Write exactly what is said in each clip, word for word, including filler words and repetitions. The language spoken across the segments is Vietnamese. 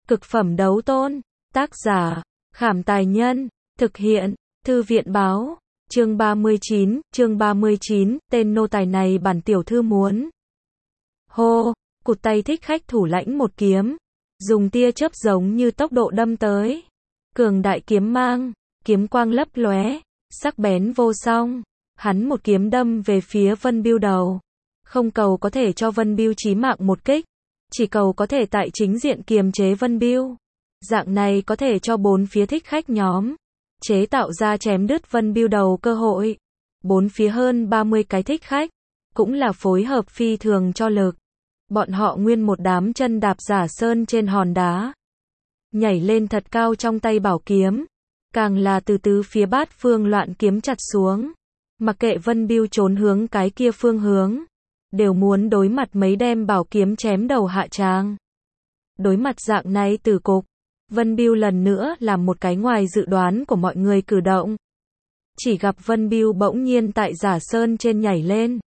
Cực phẩm đấu tôn. Tác giả, Khảm Tài Nhân. Thực hiện, Thư viện Báo. Chương ba mươi chín, chương ba mươi chín, tên nô tài này bản tiểu thư muốn. Hô, cụt tay thích khách thủ lãnh một kiếm. Dùng tia chớp giống như tốc độ đâm tới. Cường đại kiếm mang, kiếm quang lấp lóe, sắc bén vô song. Hắn một kiếm đâm về phía Vân Bưu đầu. Không cầu có thể cho Vân Bưu chí mạng một kích. Chỉ cầu có thể tại chính diện kiềm chế Vân Bưu. Dạng này có thể cho bốn phía thích khách nhóm chế tạo ra chém đứt Vân Bưu đầu cơ hội. Bốn phía hơn ba mươi cái thích khách cũng là phối hợp phi thường cho lực. Bọn họ nguyên một đám chân đạp giả sơn trên hòn đá, nhảy lên thật cao trong tay bảo kiếm, càng là từ tứ phía bát phương loạn kiếm chặt xuống. Mặc kệ Vân Bưu trốn hướng cái kia phương hướng, đều muốn đối mặt mấy đem bảo kiếm chém đầu hạ tràng. Đối mặt dạng này từ cục, Vân Bưu lần nữa làm một cái ngoài dự đoán của mọi người cử động. Chỉ gặp Vân Bưu bỗng nhiên tại giả sơn trên nhảy lên,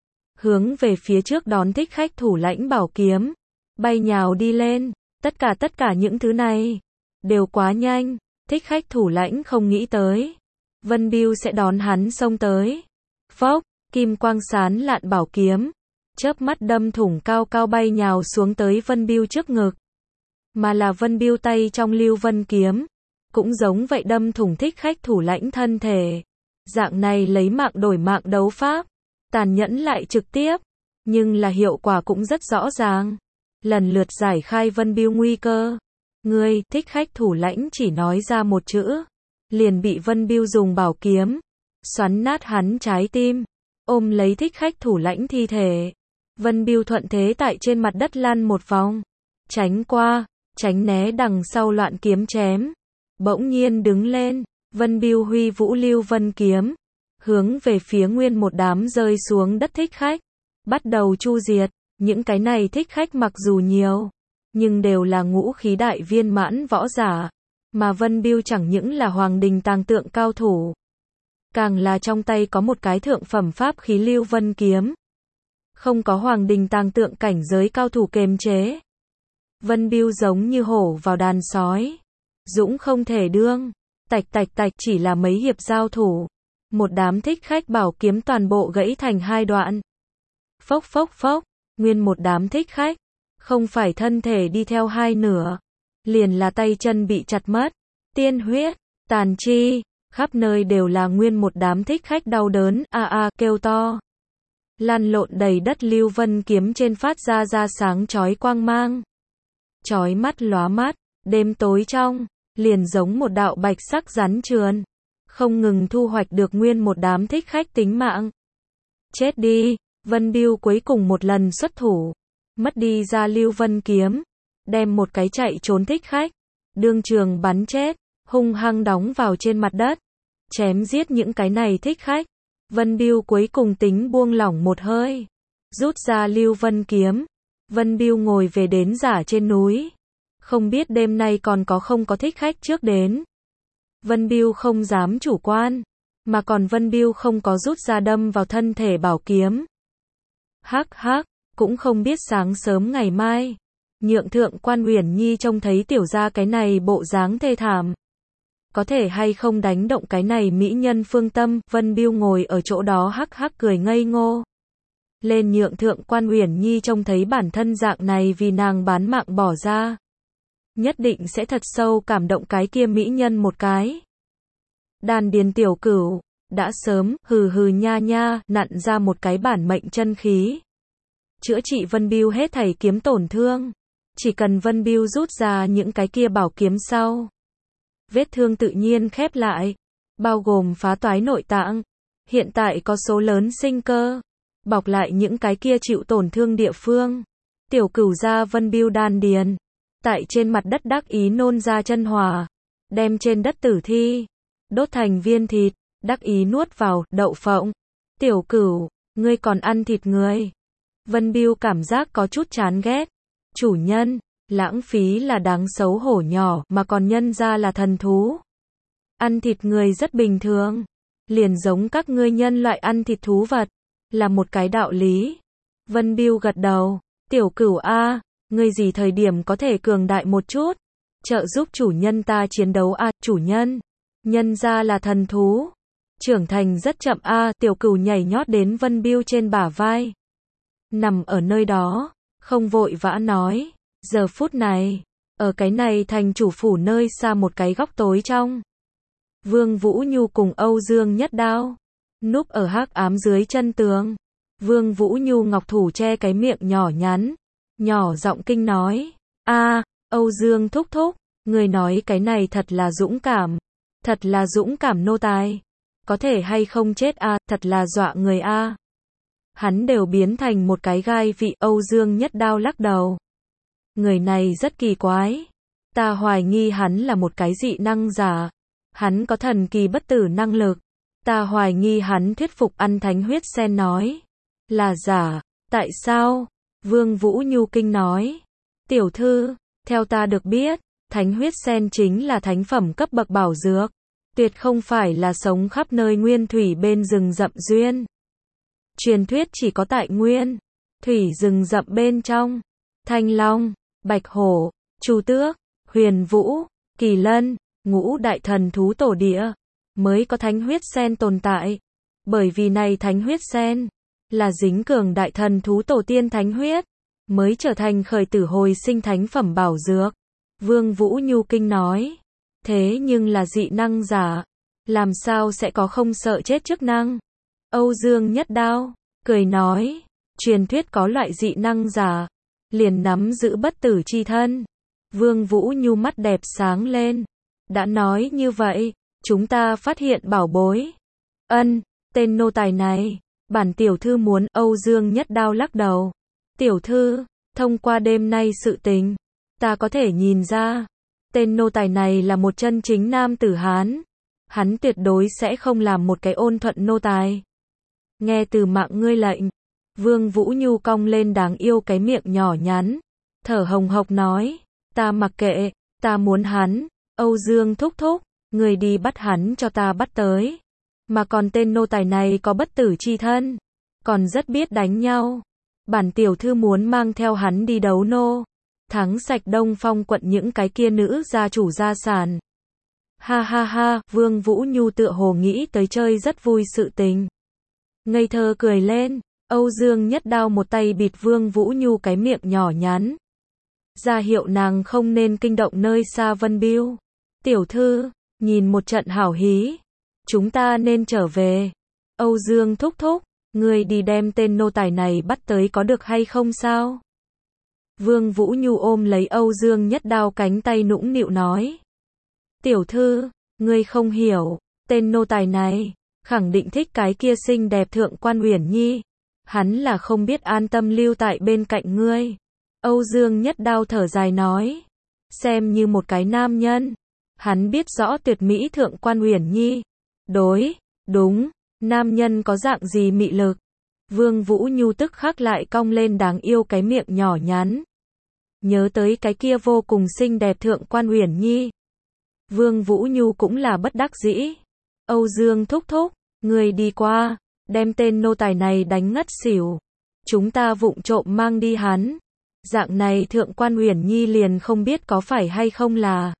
hướng về phía trước đón thích khách thủ lãnh bảo kiếm, bay nhào đi lên. Tất cả tất cả những thứ này đều quá nhanh, thích khách thủ lãnh không nghĩ tới Vân Bưu sẽ đón hắn xông tới. Phốc, kim quang sán lạn bảo kiếm, chớp mắt đâm thủng cao cao bay nhào xuống tới Vân Bưu trước ngực. Mà là Vân Bưu tay trong Lưu Vân kiếm, cũng giống vậy đâm thủng thích khách thủ lãnh thân thể. Dạng này lấy mạng đổi mạng đấu pháp, tàn nhẫn lại trực tiếp, nhưng là hiệu quả cũng rất rõ ràng. Lần lượt giải khai Vân Bưu nguy cơ. Ngươi, thích khách thủ lãnh chỉ nói ra một chữ, liền bị Vân Bưu dùng bảo kiếm xoắn nát hắn trái tim, ôm lấy thích khách thủ lãnh thi thể. Vân Bưu thuận thế tại trên mặt đất lăn một vòng, tránh qua, tránh né đằng sau loạn kiếm chém. Bỗng nhiên đứng lên, Vân Bưu huy vũ Lưu Vân kiếm, hướng về phía nguyên một đám rơi xuống đất thích khách, bắt đầu chu diệt. Những cái này thích khách mặc dù nhiều, nhưng đều là ngũ khí đại viên mãn võ giả, mà Vân Bưu chẳng những là hoàng đình tàng tượng cao thủ, càng là trong tay có một cái thượng phẩm pháp khí Lưu Vân kiếm. Không có hoàng đình tàng tượng cảnh giới cao thủ kềm chế, Vân Bưu giống như hổ vào đàn sói, dũng không thể đương. Tạch tạch tạch, chỉ là mấy hiệp giao thủ, một đám thích khách bảo kiếm toàn bộ gãy thành hai đoạn. Phốc phốc phốc, nguyên một đám thích khách, không phải thân thể đi theo hai nửa, liền là tay chân bị chặt mất, tiên huyết, tàn chi, khắp nơi đều là nguyên một đám thích khách đau đớn, a a kêu to. Lăn lộn đầy đất Lưu Vân kiếm trên phát ra ra sáng chói quang mang. Chói mắt lóa mắt, đêm tối trong, liền giống một đạo bạch sắc rắn trườn, không ngừng thu hoạch được nguyên một đám thích khách tính mạng. Chết đi, Vân Bưu cuối cùng một lần xuất thủ, mất đi ra Lưu Vân kiếm, đem một cái chạy trốn thích khách đương trường bắn chết, hung hăng đóng vào trên mặt đất, chém giết những cái này thích khách. Vân Bưu cuối cùng tính buông lỏng một hơi, rút ra Lưu Vân kiếm. Vân Bưu ngồi về đến giả trên núi, không biết đêm nay còn có không có thích khách trước đến. Vân Bưu không dám chủ quan, mà còn Vân Bưu không có rút ra đâm vào thân thể bảo kiếm. Hắc hắc, cũng không biết sáng sớm ngày mai, Nhượng Thượng Quan Uyển Nhi trông thấy tiểu gia cái này bộ dáng thê thảm, có thể hay không đánh động cái này mỹ nhân phương tâm. Vân Bưu ngồi ở chỗ đó hắc hắc cười ngây ngô. Lên Nhượng Thượng Quan Uyển Nhi trông thấy bản thân dạng này vì nàng bán mạng bỏ ra, nhất định sẽ thật sâu cảm động cái kia mỹ nhân một cái. Đan điền tiểu cửu đã sớm hừ hừ nha nha nặn ra một cái bản mệnh chân khí, chữa trị Vân Bưu hết thảy kiếm tổn thương. Chỉ cần Vân Bưu rút ra những cái kia bảo kiếm sau, vết thương tự nhiên khép lại, bao gồm phá toái nội tạng. Hiện tại có số lớn sinh cơ bọc lại những cái kia chịu tổn thương địa phương. Tiểu cửu ra Vân Bưu đan điền, tại trên mặt đất đắc ý nôn ra chân hỏa, đem trên đất tử thi đốt thành viên thịt, đắc ý nuốt vào. Đậu phộng, tiểu cửu, ngươi còn ăn thịt người? Vân Bưu cảm giác có chút chán ghét. Chủ nhân, lãng phí là đáng xấu hổ nhỏ mà còn nhân ra là thần thú. Ăn thịt người rất bình thường, liền giống các ngươi nhân loại ăn thịt thú vật, là một cái đạo lý. Vân Bưu gật đầu. Tiểu cửu a, ngươi gì thời điểm có thể cường đại một chút? trợ giúp chủ nhân ta chiến đấu a, chủ nhân. Nhân ra là thần thú. Trưởng thành rất chậm a, tiểu cừu nhảy nhót đến Vân Biêu trên bả vai. Nằm ở nơi đó, không vội vã nói. Giờ phút này, ở cái này thành chủ phủ nơi xa một cái góc tối trong. Vương Vũ Nhu cùng Âu Dương Nhất Đao, núp ở hắc ám dưới chân tường. Vương Vũ Nhu ngọc thủ che cái miệng nhỏ nhắn, nhỏ giọng kinh nói. A, Âu Dương thúc thúc, người nói cái này thật là dũng cảm. Thật là dũng cảm nô tài. Có thể hay không chết a, thật là dọa người a. Hắn đều biến thành một cái gai vị. Âu Dương Nhất Đao lắc đầu. Người này rất kỳ quái. Ta hoài nghi hắn là một cái dị năng giả. Hắn có thần kỳ bất tử năng lực. Ta hoài nghi hắn thuyết phục ăn thánh huyết sen nói. Là giả. Tại sao? Vương Vũ Nhu kinh nói. Tiểu thư, theo ta được biết, thánh huyết sen chính là thánh phẩm cấp bậc bảo dược. Tuyệt không phải là sống khắp nơi nguyên thủy bên rừng rậm duyên. Truyền thuyết chỉ có tại nguyên thủy rừng rậm bên trong. Thanh Long, Bạch Hổ, Chu Tước, Huyền Vũ, Kỳ Lân, ngũ đại thần thú tổ địa mới có thánh huyết sen tồn tại. Bởi vì này thánh huyết sen là dính cường đại thần thú tổ tiên thánh huyết, mới trở thành khởi tử hồi sinh thánh phẩm bảo dược. Vương Vũ Nhu kinh nói. Thế nhưng là dị năng giả, làm sao sẽ có không sợ chết chức năng? Âu Dương Nhất Đao cười nói. Truyền thuyết có loại dị năng giả liền nắm giữ bất tử chi thân. Vương Vũ Nhu mắt đẹp sáng lên. Đã nói như vậy, chúng ta phát hiện bảo bối. Ân, tên nô tài này, bản tiểu thư muốn. Âu Dương Nhất Đao lắc đầu. Tiểu thư, thông qua đêm nay sự tình, ta có thể nhìn ra, tên nô tài này là một chân chính nam tử Hán. Hắn tuyệt đối sẽ không làm một cái ôn thuận nô tài. Nghe từ mạng ngươi lệnh. Vương Vũ Nhu cong lên đáng yêu cái miệng nhỏ nhắn, thở hồng hộc nói. Ta mặc kệ, ta muốn hắn. Âu Dương thúc thúc, người đi bắt hắn cho ta bắt tới. Mà còn tên nô tài này có bất tử chi thân, còn rất biết đánh nhau. Bản tiểu thư muốn mang theo hắn đi đấu nô, thắng sạch Đông Phong quận những cái kia nữ gia chủ gia sản. Ha ha ha, Vương Vũ Nhu tựa hồ nghĩ tới chơi rất vui sự tình. Ngây thơ cười lên. Âu Dương Nhất Đao một tay bịt Vương Vũ Nhu cái miệng nhỏ nhắn, ra hiệu nàng không nên kinh động nơi xa Vân Biêu. Tiểu thư, nhìn một trận hảo hí, chúng ta nên trở về. Âu Dương thúc thúc, người đi đem tên nô tài này bắt tới có được hay không sao? Vương Vũ Nhu ôm lấy Âu Dương Nhất Đao cánh tay nũng nịu nói. Tiểu thư, ngươi không hiểu, tên nô tài này khẳng định thích cái kia xinh đẹp Thượng Quan Uyển Nhi. Hắn là không biết an tâm lưu tại bên cạnh ngươi. Âu Dương Nhất Đao thở dài nói. Xem như một cái nam nhân, hắn biết rõ tuyệt mỹ Thượng Quan Uyển Nhi. Đối, đúng, nam nhân có dạng gì mị lực. Vương Vũ Nhu tức khắc lại cong lên đáng yêu cái miệng nhỏ nhắn. Nhớ tới cái kia vô cùng xinh đẹp Thượng Quan Uyển Nhi. Vương Vũ Nhu cũng là bất đắc dĩ. Âu Dương thúc thúc, người đi qua, đem tên nô tài này đánh ngất xỉu. Chúng ta vụng trộm mang đi hắn. Dạng này Thượng Quan Uyển Nhi liền không biết có phải hay không là.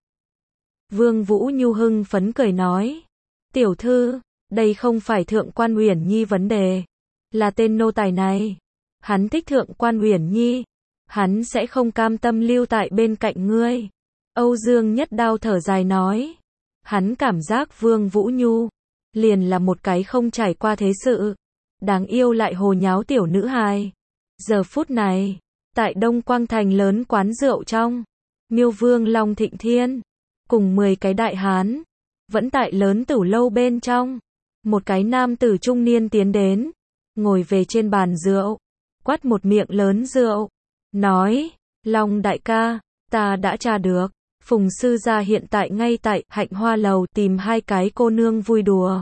Vương Vũ Nhu hưng phấn cười nói. Tiểu thư, đây không phải Thượng Quan Uyển Nhi vấn đề, là tên nô tài này. Hắn thích Thượng Quan Uyển Nhi, hắn sẽ không cam tâm lưu tại bên cạnh ngươi. Âu Dương Nhất Đao thở dài nói. Hắn cảm giác Vương Vũ Nhu liền là một cái không trải qua thế sự, đáng yêu lại hồ nháo tiểu nữ hài. Giờ phút này, tại Đông Quang Thành lớn quán rượu trong, Miêu Vương Long Thịnh Thiên cùng mười cái đại hán vẫn tại lớn tửu lâu bên trong. Một cái nam tử trung niên tiến đến, ngồi về trên bàn rượu, quát một miệng lớn rượu, nói: Long đại ca, ta đã tra được, Phùng sư gia hiện tại ngay tại Hạnh Hoa lầu tìm hai cái cô nương vui đùa.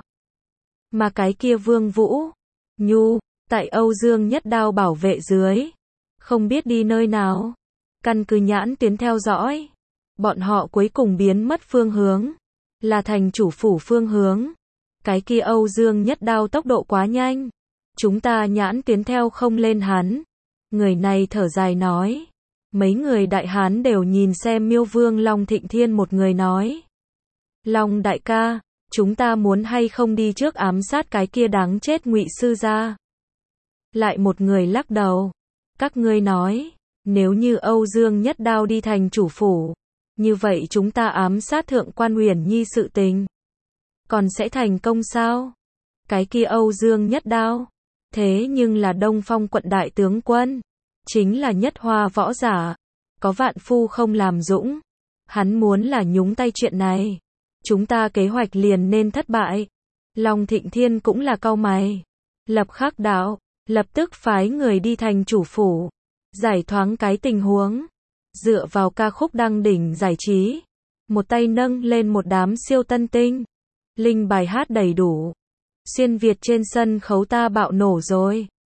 Mà cái kia Vương Vũ Nhu, tại Âu Dương Nhất Đao bảo vệ dưới, không biết đi nơi nào. Căn cứ nhãn tuyến theo dõi, bọn họ cuối cùng biến mất phương hướng, là thành chủ phủ phương hướng. Cái kia Âu Dương Nhất Đao tốc độ quá nhanh, chúng ta nhãn tuyến theo không lên hắn. Người này thở dài nói. Mấy người đại hán đều nhìn xem Miêu Vương Long Thịnh Thiên, một người nói. Long đại ca, chúng ta muốn hay không đi trước ám sát cái kia đáng chết Ngụy sư gia? Lại một người lắc đầu. Các ngươi nói, nếu như Âu Dương Nhất Đao đi thành chủ phủ, như vậy chúng ta ám sát Thượng quan Uyển Nhi sự tình còn sẽ thành công sao? Cái kia Âu Dương Nhất Đao, thế nhưng là Đông Phong quận đại tướng quân, chính là nhất hoa võ giả, có vạn phu không làm dũng. Hắn muốn là nhúng tay chuyện này, chúng ta kế hoạch liền nên thất bại. Long Thịnh Thiên cũng là cau mày. Lập Khắc đạo, lập tức phái người đi thành chủ phủ, giải thoáng cái tình huống. Dựa vào ca khúc đăng đỉnh giải trí, một tay nâng lên một đám siêu tân tinh. Linh bài hát đầy đủ. Xuyên Việt trên sân khấu ta bạo nổ rồi.